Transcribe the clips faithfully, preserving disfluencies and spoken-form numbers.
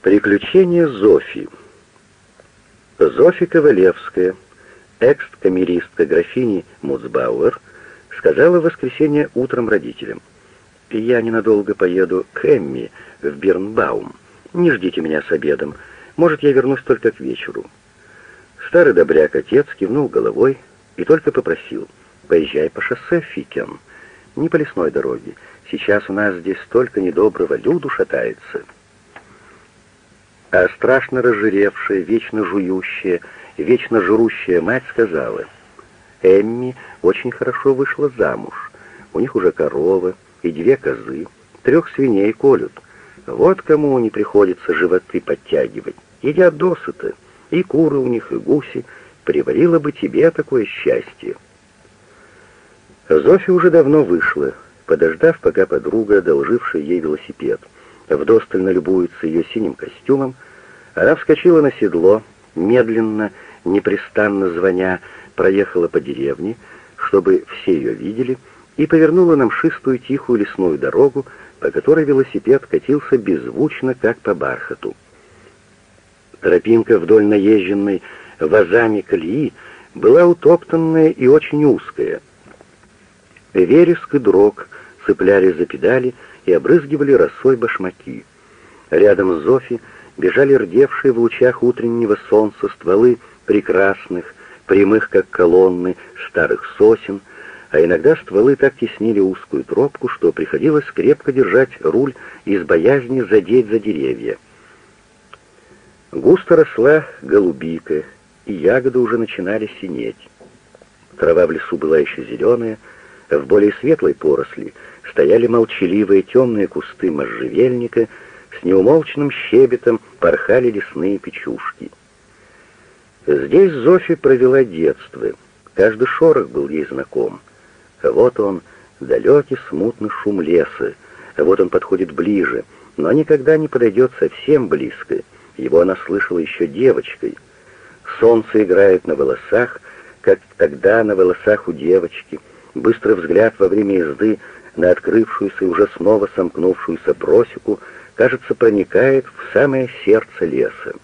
Приключения Зофи. Зофи Ковалевская, экс-камеристка графини Муцбауэр, сказала в воскресенье утром родителям: «Я ненадолго поеду к Эмми в Бирнбаум. Не ждите меня с обедом. Может, я вернусь только к вечеру». Старый добряк-отец кивнул головой и только попросил: «Поезжай по шоссе, Фикен, не по лесной дороге. Сейчас у нас здесь столько недоброго люду шатается». А страшно разжиревшая, вечно жующая, вечно жрущая мать сказала: «Эмми очень хорошо вышла замуж. У них уже корова и две козы, трех свиней колют. Вот кому не приходится животы подтягивать. Едят досыта, и куры у них, и гуси. Приварило бы тебе такое счастье». Зофи уже давно вышла, подождав, пока подруга, одолжившая ей велосипед, вдосталь налюбуется ее синим костюмом, она вскочила на седло, медленно, непрестанно звоня, проехала по деревне, чтобы все ее видели, и повернула на мшистую тихую лесную дорогу, по которой велосипед катился беззвучно, как по бархату. Тропинка вдоль наезженной вазами колеи была утоптанная и очень узкая. Вереск и дрог цеплялись за педали и обрызгивали росой башмаки. Рядом с Зофи бежали рдевшие в лучах утреннего солнца стволы прекрасных, прямых как колонны, старых сосен, а иногда стволы так теснили узкую тропку, что приходилось крепко держать руль из боязни задеть за деревья. Густо росла голубика, и ягоды уже начинали синеть. Трава в лесу была еще зеленая, а в более светлой поросли стояли молчаливые темные кусты можжевельника, с неумолчным щебетом порхали лесные печушки. Здесь Зофи провела детство, каждый шорох был ей знаком. Вот он, далекий смутный шум леса, вот он подходит ближе, но никогда не подойдет совсем близко. Его она слышала еще девочкой. Солнце играет на волосах, как тогда на волосах у девочки. Быстрый взгляд во время езды на открывшуюся и уже снова сомкнувшуюся просеку, кажется, проникает в самое сердце леса.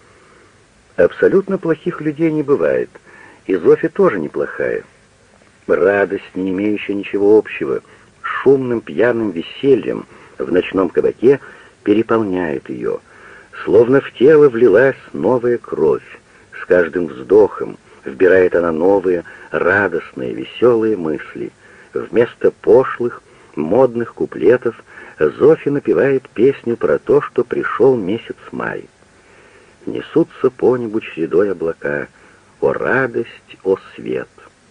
Абсолютно плохих людей не бывает, и Зофи тоже неплохая. Радость, не имеющая ничего общего с шумным пьяным весельем в ночном кабаке, переполняет ее. Словно в тело влилась новая кровь. С каждым вздохом вбирает она новые, радостные, веселые мысли. Вместо пошлых, модных куплетов Зофи напевает песню про то, что пришел месяц май. Несутся по небу чередой облака, о радость, о свет.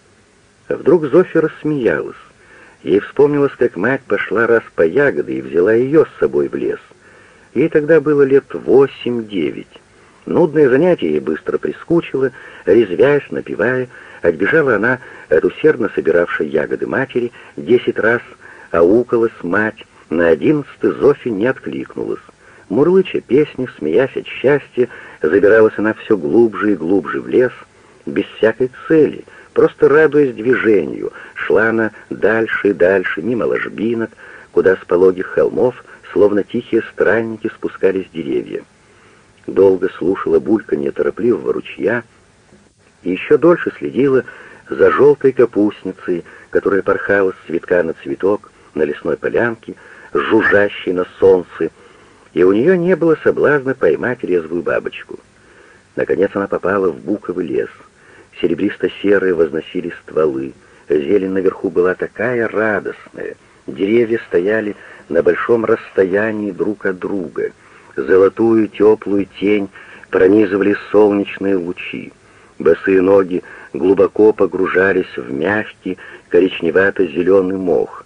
Вдруг Зофи рассмеялась. Ей вспомнилось, как мать пошла раз по ягоды и взяла ее с собой в лес. Ей тогда было лет восемь-девять. Нудное занятие ей быстро прискучило, резвясь, напевая, отбежала она от усердно собиравшей ягоды матери, десять раз аукалась мать, на одиннадцатый Зофи не откликнулась. Мурлыча песню, смеясь от счастья, забиралась она все глубже и глубже в лес, без всякой цели, просто радуясь движению, шла она дальше и дальше, мимо ложбинок, куда с пологих холмов, словно тихие странники, спускались деревья. Долго слушала бульканье торопливого ручья и еще дольше следила за желтой капустницей, которая порхала с цветка на цветок на лесной полянке, жужжащей на солнце, и у нее не было соблазна поймать резвую бабочку. Наконец она попала в буковый лес. Серебристо-серые возносились стволы, зелень наверху была такая радостная, деревья стояли на большом расстоянии друг от друга, золотую теплую тень пронизывали солнечные лучи, босые ноги глубоко погружались в мягкий коричневато-зеленый мох.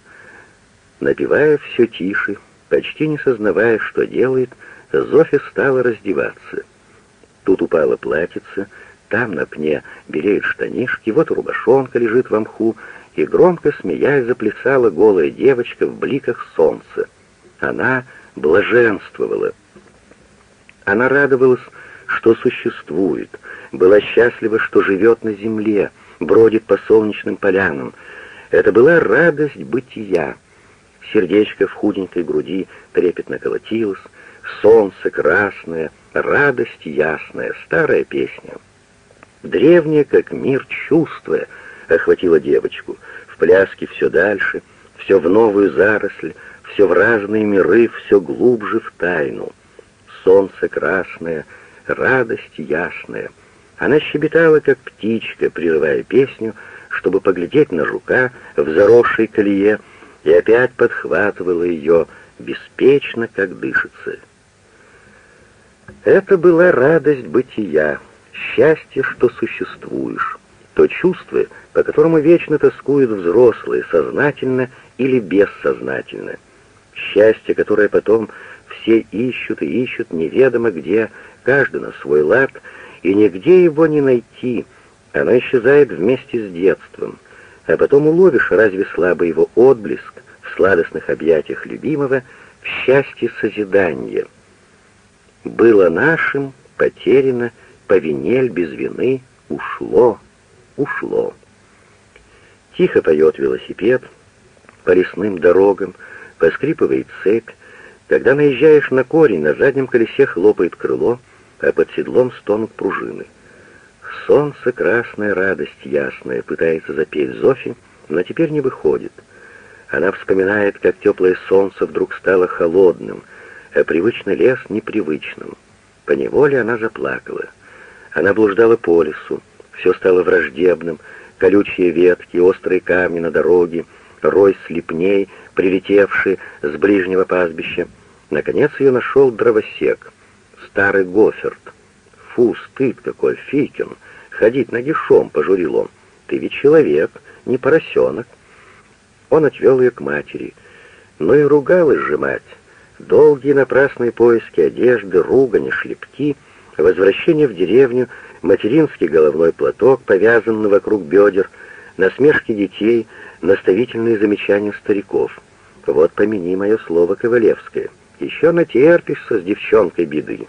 Напевая все тише, почти не сознавая, что делает, Зофи стала раздеваться. Тут упала платьице, там на пне белеют штанишки, вот рубашонка лежит в мху, и громко смеясь заплясала голая девочка в бликах солнца. Она блаженствовала. Она радовалась, что существует, была счастлива, что живет на земле, бродит по солнечным полянам. Это была радость бытия. Сердечко в худенькой груди трепетно колотилось, солнце красное, радость ясная, старая песня. Древнее, как мир, чувство охватило девочку. В пляске все дальше, все в новую заросль, все в разные миры, все глубже в тайну. Солнце красное, радость ясная. Она щебетала, как птичка, прерывая песню, чтобы поглядеть на жука в заросшей колее, и опять подхватывала ее беспечно, как дышится. Это была радость бытия, счастье, что существуешь, то чувство, по которому вечно тоскуют взрослые, сознательно или бессознательно. Счастье, которое потом все ищут и ищут неведомо где, каждый на свой лад, и нигде его не найти. Оно исчезает вместе с детством, а потом уловишь разве слабый его отблеск в сладостных объятиях любимого, в счастье созидания. Было нашим, потеряно, повинель без вины, ушло, ушло. Тихо поет велосипед, по лесным дорогам поскрипывает цепь. Когда наезжаешь на корень, на заднем колесе хлопает крыло, а под седлом стонут пружины. Солнце красная, радость ясная, пытается запеть Зофи, но теперь не выходит. Она вспоминает, как теплое солнце вдруг стало холодным, а привычный лес непривычным. Поневоле она заплакала. Она блуждала по лесу, все стало враждебным, колючие ветки, острые камни на дороге, рой слепней, прилетевший с ближнего пастбища. Наконец ее нашел дровосек, старый Гоферт. «Фу, стыд какой, Фикин! Ходить нагишом!» — пожурил он. «Ты ведь человек, не поросенок!» Он отвел ее к матери. Но и ругалась же мать. Долгие напрасные поиски одежды, ругань и шлепки, возвращение в деревню, материнский головной платок, повязанный вокруг бедер, насмешки детей, наставительные замечания стариков. Вот помяни мое слово Ковалевское. Еще натерпишься с девчонкой беды.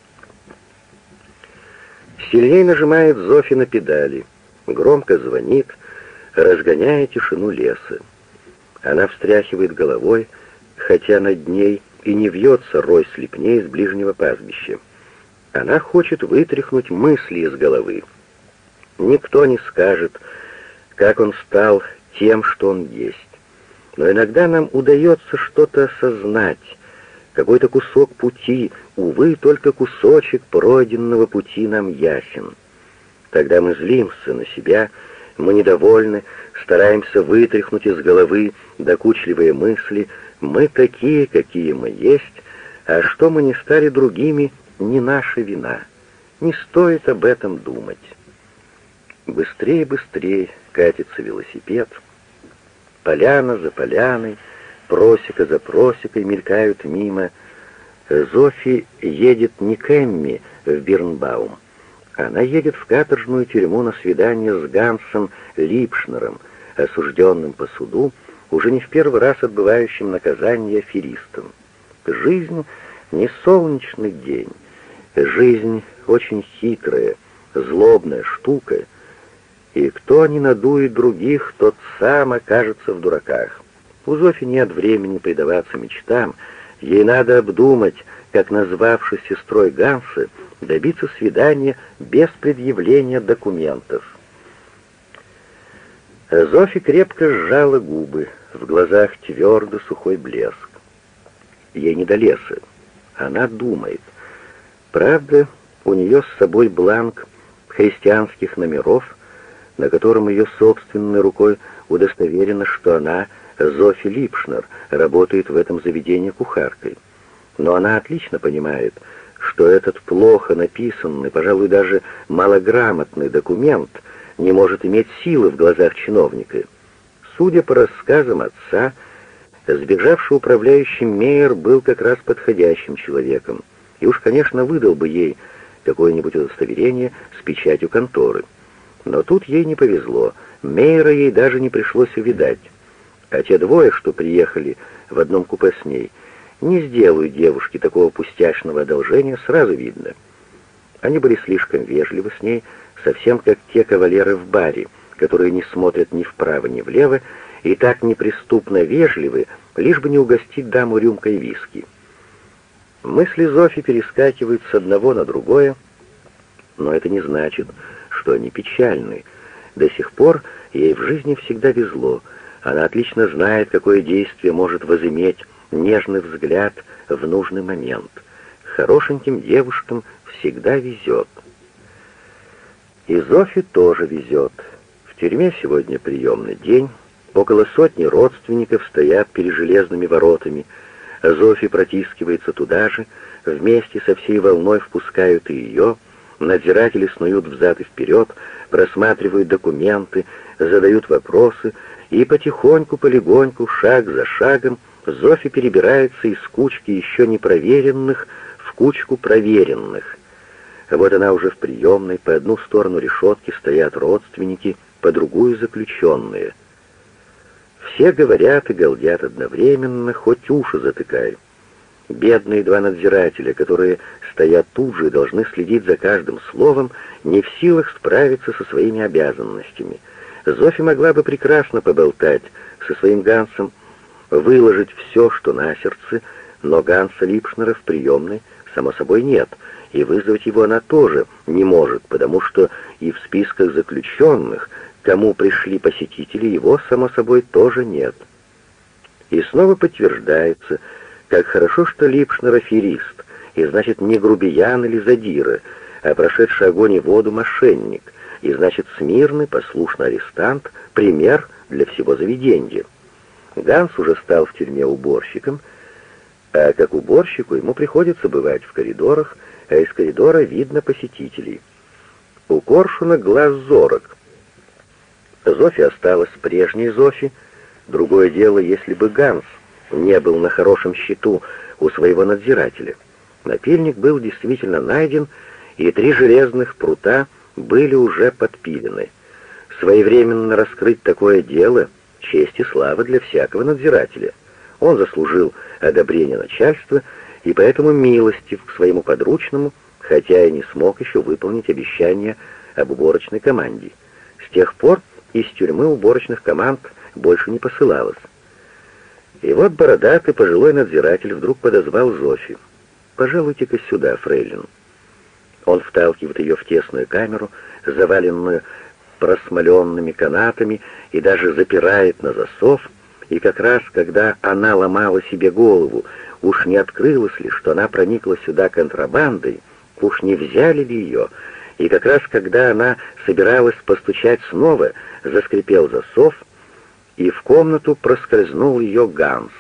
Сильней нажимает Зофи на педали, громко звонит, разгоняя тишину леса. Она встряхивает головой, хотя над ней и не вьется рой слепней с ближнего пастбища. Она хочет вытряхнуть мысли из головы. Никто не скажет, как он стал тем, что он есть. Но иногда нам удается что-то осознать, какой-то кусок пути, увы, только кусочек пройденного пути нам ясен. Тогда мы злимся на себя, мы недовольны, стараемся вытряхнуть из головы докучливые мысли, мы такие, какие мы есть, а что мы не стали другими, не наша вина. Не стоит об этом думать. Быстрее, быстрее катится велосипед. Поляна за поляной, просека за просекой мелькают мимо. Зофи едет не к Эмми в Бирнбаум. Она едет в каторжную тюрьму на свидание с Гансом Липшнером, осужденным по суду, уже не в первый раз отбывающим наказание аферистом. Жизнь не солнечный день. Жизнь очень хитрая, злобная штука, и кто не надует других, тот сам окажется в дураках. У Зофи нет времени предаваться мечтам, ей надо обдумать, как, назвавшись сестрой Ганса, добиться свидания без предъявления документов. Зофи крепко сжала губы, в глазах твердо сухой блеск. Ей не до леса, она думает. Правда, у нее с собой бланк христианских номеров, на котором ее собственной рукой удостоверено, что она, Зофи Липшнер, работает в этом заведении кухаркой. Но она отлично понимает, что этот плохо написанный, пожалуй, даже малограмотный документ не может иметь силы в глазах чиновника. Судя по рассказам отца, сбежавший управляющий Мейер был как раз подходящим человеком, и уж, конечно, выдал бы ей какое-нибудь удостоверение с печатью конторы. Но тут ей не повезло, Мейера ей даже не пришлось увидать. А те двое, что приехали в одном купе с ней, не сделают девушке такого пустячного одолжения, сразу видно. Они были слишком вежливы с ней, совсем как те кавалеры в баре, которые не смотрят ни вправо, ни влево, и так неприступно вежливы, лишь бы не угостить даму рюмкой виски. Мысли Зофи перескакивают с одного на другое, но это не значит, что они печальны. До сих пор ей в жизни всегда везло. Она отлично знает, какое действие может возыметь нежный взгляд в нужный момент. Хорошеньким девушкам всегда везет. И Зофи тоже везет. В тюрьме сегодня приемный день. Около сотни родственников стоят перед железными воротами. Зофи протискивается туда же. Вместе со всей волной впускают и ее. Надзиратели снуют взад и вперед, просматривают документы, задают вопросы, и потихоньку, полегоньку, шаг за шагом, Зофи перебирается из кучки еще не проверенных в кучку проверенных. Вот она уже в приемной, по одну сторону решетки стоят родственники, по другую заключенные. Все говорят и галдят одновременно, хоть уши затыкай. Бедные два надзирателя, которые стоят тут же и должны следить за каждым словом, не в силах справиться со своими обязанностями. Зофи могла бы прекрасно поболтать со своим Гансом, выложить все, что на сердце, но Ганса Липшнера в приемной, само собой, нет, и вызвать его она тоже не может, потому что и в списках заключенных, кому пришли посетители, его, само собой, тоже нет. И снова подтверждается, как хорошо, что Липшнер аферист, и значит не грубиян или задира, а прошедший огонь и воду мошенник, и значит смирный, послушный арестант, пример для всего заведения. Ганс уже стал в тюрьме уборщиком, а как уборщику ему приходится бывать в коридорах, а из коридора видно посетителей. У Коршуна глаз зорок. Зофи осталась прежней Зофи. Другое дело, если бы Ганс не был на хорошем счету у своего надзирателя. Напильник был действительно найден, и три железных прута были уже подпилены. Своевременно раскрыть такое дело — честь и слава для всякого надзирателя. Он заслужил одобрение начальства и поэтому милостив к своему подручному, хотя и не смог еще выполнить обещание об уборочной команде. С тех пор из тюрьмы уборочных команд больше не посылалось. И вот бородатый пожилой надзиратель вдруг подозвал Зофи. «Пожалуйте-ка сюда, фрейлин». Он вталкивает ее в тесную камеру, заваленную просмоленными канатами, и даже запирает на засов, и как раз, когда она ломала себе голову, уж не открылось ли, что она проникла сюда контрабандой, уж не взяли ли ее, и как раз, когда она собиралась постучать снова, заскрипел засов, и в комнату проскользнул ее Ганс.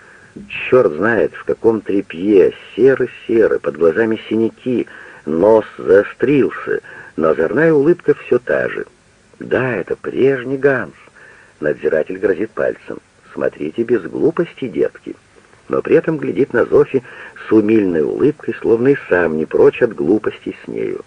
Черт знает, в каком тряпье, серо-серо, под глазами синяки, нос заострился, но озорная улыбка все та же. Да, это прежний Ганс. Надзиратель грозит пальцем. Смотрите без глупости, детки. Но при этом глядит на Зофи с умильной улыбкой, словно и сам не прочь от глупостей с нею.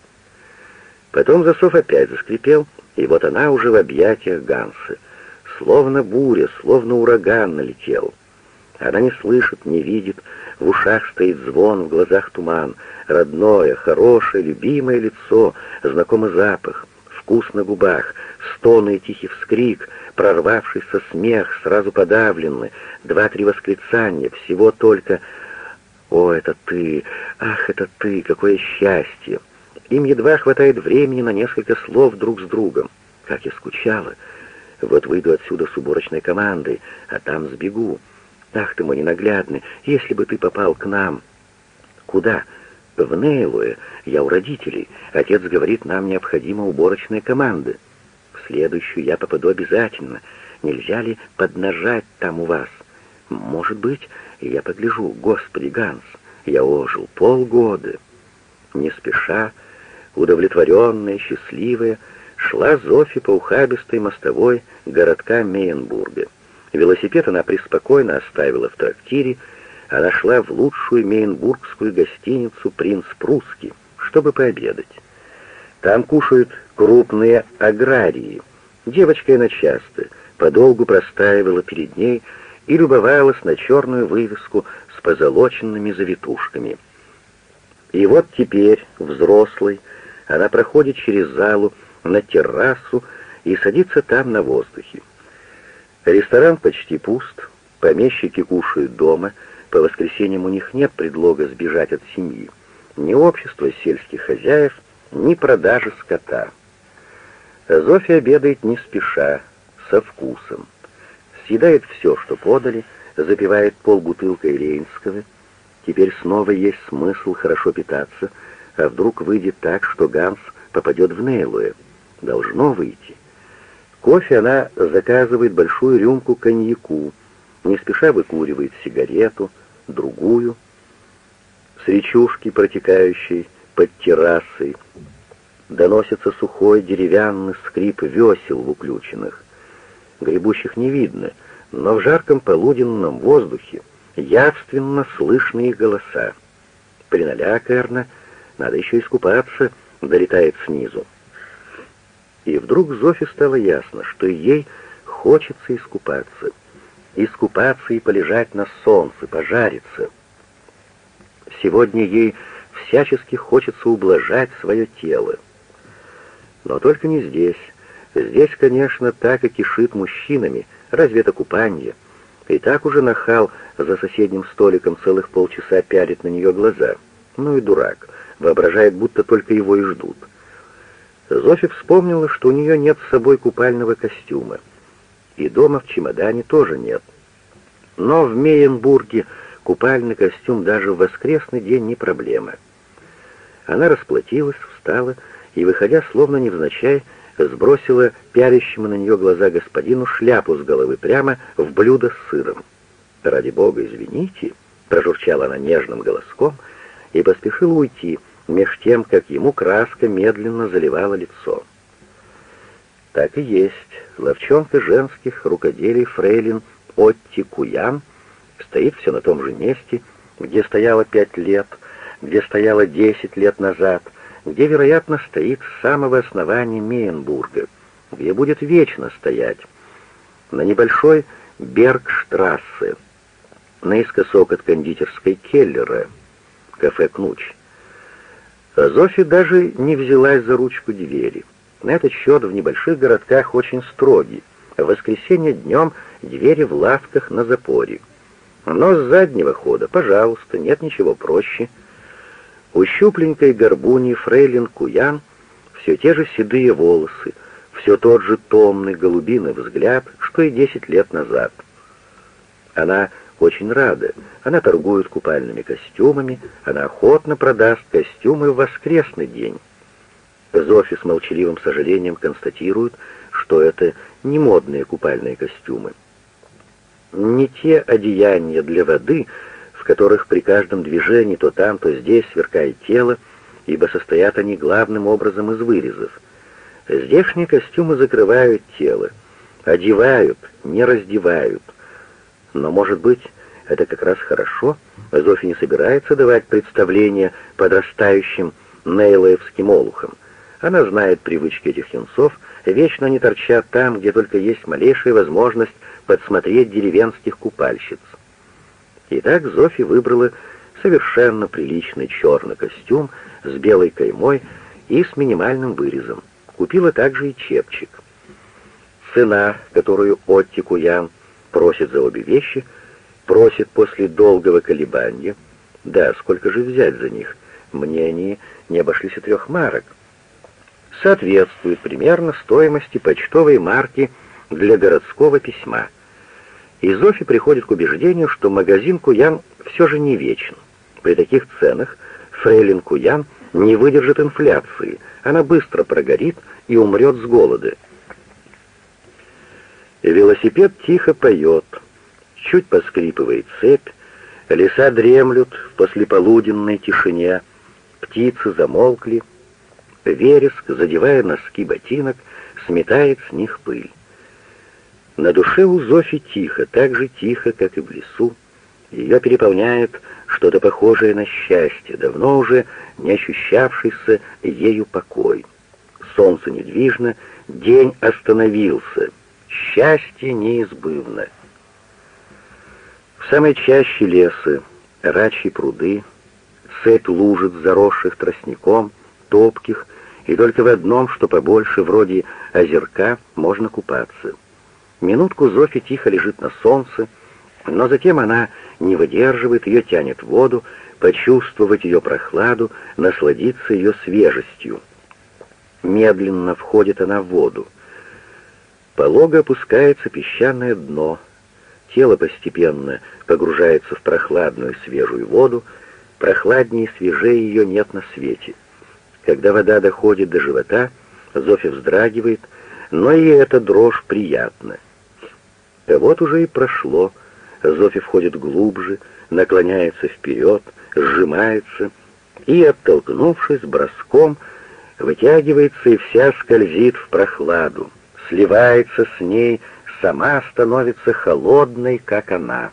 Потом засов опять заскрипел, и вот она уже в объятиях Ганса. Словно буря, словно ураган налетел. Она не слышит, не видит, в ушах стоит звон, в глазах туман. Родное, хорошее, любимое лицо, знакомый запах, вкус на губах, стоны и тихий вскрик, прорвавшийся смех, сразу подавленный, два-три восклицания, всего только «О, это ты! Ах, это ты! Какое счастье!» Им едва хватает времени на несколько слов друг с другом. Как я скучала! Вот выйду отсюда с уборочной командой, а там сбегу. Ах ты мой ненаглядный, если бы ты попал к нам. Куда? В Нейлуэ. Я у родителей. Отец говорит, нам необходима уборочная команда. В следующую я попаду обязательно. Нельзя ли поднажать там у вас? Может быть, я погляжу. Господи, Ганс, я ожил полгода. Не спеша, удовлетворенная, счастливая, шла Зофи по ухабистой мостовой городка Мейенбурга. Велосипед она преспокойно оставила в трактире, она шла в лучшую мейенбургскую гостиницу «Принц Прусский», чтобы пообедать. Там кушают крупные аграрии. Девочка она часто подолгу простаивала перед ней и любовалась на черную вывеску с позолоченными завитушками. И вот теперь, взрослой, она проходит через залу на террасу и садится там на воздухе. Ресторан почти пуст, помещики кушают дома, По воскресеньям у них нет предлога сбежать от семьи. Ни общества сельских хозяев, ни продажи скота. Зофья обедает не спеша, со вкусом. Съедает все, что подали, запивает полбутылкой рейнского. Теперь снова есть смысл хорошо питаться, а вдруг выйдет так, что Ганс попадет в Нейлуэ. Должно выйти. Кофе она заказывает большую рюмку коньяку, не спеша выкуривает сигарету, другую, с речушки, протекающей под террасой, доносится сухой деревянный скрип весел в уключенных. Гребущих не видно, но в жарком полуденном воздухе явственно слышны их голоса. Приналяка, надо еще искупаться, долетает снизу. И вдруг Зофе стало ясно, что ей хочется искупаться. Искупаться и полежать на солнце, пожариться. Сегодня ей всячески хочется ублажать свое тело. Но только не здесь. Здесь, конечно, так и кишит мужчинами. Разве это купанье? И так уже нахал за соседним столиком целых полчаса пялит на нее глаза. Ну и дурак. Воображает, будто только его и ждут. Зофи вспомнила, что у нее нет с собой купального костюма. И дома в чемодане тоже нет. Но в Мейенбурге купальный костюм даже в воскресный день не проблема. Она расплатилась, встала и, выходя словно невзначай, сбросила пялящему на нее глаза господину шляпу с головы прямо в блюдо с сыром. «Ради бога, извините», — прожурчала она нежным голоском и поспешила уйти, меж тем, как ему краска медленно заливала лицо. Так и есть. Ловчонка женских рукоделий фрейлин Отти Куян стоит все на том же месте, где стояла пять лет, где стояла десять лет назад, где, вероятно, стоит с самого основания Мейенбурга, где будет вечно стоять, на небольшой Бергштрассе, наискосок от кондитерской Келлера, кафе «Кнуч». Зофи даже не взялась за ручку двери. На этот счет в небольших городках очень строги. В воскресенье днем двери в лавках на запоре. Но с заднего хода, пожалуйста, нет ничего проще. У щупленькой горбуни фрейлин Куян все те же седые волосы, все тот же томный голубиный взгляд, что и десять лет назад. Она очень рада. Она торгует купальными костюмами, она охотно продаст костюмы в воскресный день. Зофи с молчаливым сожалением констатирует, что это не модные купальные костюмы. Не те одеяния для воды, в которых при каждом движении то там, то здесь сверкает тело, ибо состоят они главным образом из вырезов. Здешние костюмы закрывают тело, одевают, не раздевают. Но, может быть, это как раз хорошо. Зофи не собирается давать представление подрастающим нейлоевским олухам. Она знает привычки этих юнцов, вечно они торчат там, где только есть малейшая возможность подсмотреть деревенских купальщиц. Итак, Зофи выбрала совершенно приличный черный костюм с белой каймой и с минимальным вырезом. Купила также и чепчик. Цена, которую Отти Куян просит за обе вещи, просит после долгого колебания. Да, сколько же взять за них? Мне они не обошлись и трех марок. Соответствует примерно стоимости почтовой марки для городского письма. И Зофи приходит к убеждению, что магазин Куян все же не вечен. При таких ценах фрейлин Куян не выдержит инфляции, она быстро прогорит и умрет с голода. Велосипед тихо поет, чуть поскрипывает цепь, леса дремлют в послеполуденной тишине, птицы замолкли, вереск, задевая носки ботинок, сметает с них пыль. На душе у Зофи тихо, так же тихо, как и в лесу. Ее переполняет что-то похожее на счастье, давно уже не ощущавшийся ею покой. Солнце недвижно, день остановился, счастье неизбывно. В самой чаще леса рачьи пруды, цепь лужиц, заросших тростником, топких, и только в одном, что побольше, вроде озерка, можно купаться. Минутку Зофи тихо лежит на солнце, но затем она не выдерживает ее, тянет в воду, почувствовать ее прохладу, насладиться ее свежестью. Медленно входит она в воду. Полого опускается песчаное дно. Тело постепенно погружается в прохладную свежую воду. Прохладнее и свежее ее нет на свете. Когда вода доходит до живота, Зофья вздрагивает, но и эта дрожь приятна. А вот уже и прошло. Зофья входит глубже, наклоняется вперед, сжимается и, оттолкнувшись броском, вытягивается и вся скользит в прохладу, сливается с ней, сама становится холодной, как она.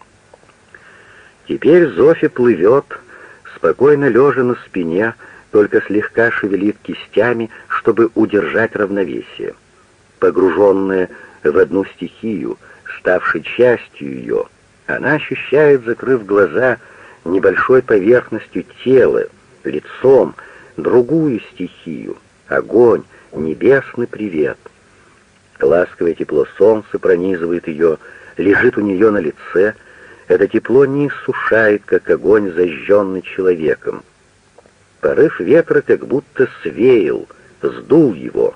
Теперь Зофья плывет, спокойно лежа на спине, только слегка шевелит кистями, чтобы удержать равновесие. Погруженная в одну стихию, ставшей частью ее, она ощущает, закрыв глаза, небольшой поверхностью тела, лицом, другую стихию, огонь, небесный привет. Ласковое тепло солнца пронизывает ее, лежит у нее на лице. Это тепло не иссушает, как огонь, зажженный человеком. Порыв ветра как будто свеял, сдул его.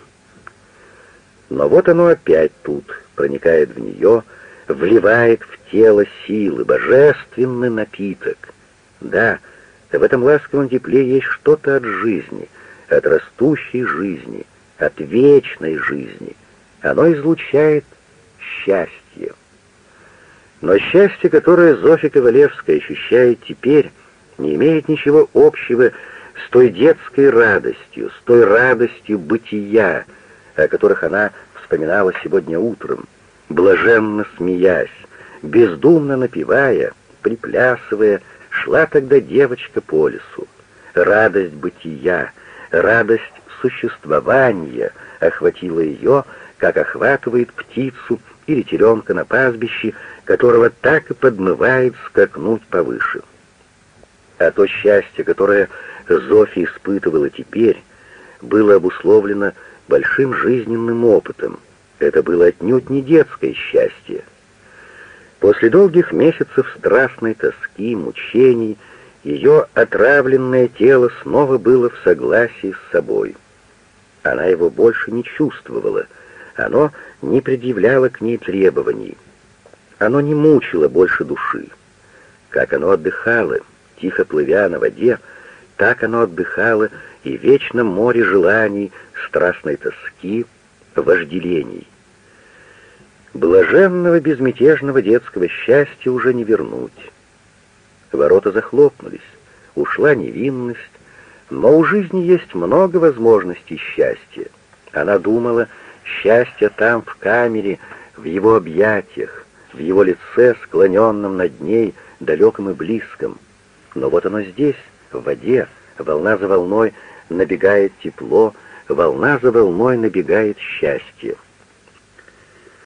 Но вот оно опять тут, проникает в нее, вливает в тело силы, божественный напиток. Да, в этом ласковом тепле есть что-то от жизни, от растущей жизни, от вечной жизни. Оно излучает счастье. Но счастье, которое Зофья Ковалевская ощущает теперь, не имеет ничего общего с той детской радостью, с той радостью бытия, о которых она вспоминала сегодня утром, блаженно смеясь, бездумно напевая, приплясывая, шла тогда девочка по лесу. Радость бытия, радость существования охватила ее, как охватывает птицу или теленка на пастбище, которого так и подмывает скакнуть повыше. А то счастье, которое Зофья испытывала теперь, было обусловлено большим жизненным опытом. Это было отнюдь не детское счастье. После долгих месяцев страстной тоски, мучений, ее отравленное тело снова было в согласии с собой. Она его больше не чувствовала, оно не предъявляло к ней требований, оно не мучило больше души. Как оно отдыхало, тихо плывя на воде, так оно отдыхало и в вечном море желаний, страстной тоски, вожделений. Блаженного безмятежного детского счастья уже не вернуть. Ворота захлопнулись, ушла невинность, но у жизни есть много возможностей счастья. Она думала, счастье там, в камере, в его объятиях, в его лице, склоненном над ней, далеком и близком. Но вот оно здесь, в воде, волна за волной набегает тепло, волна за волной набегает счастье.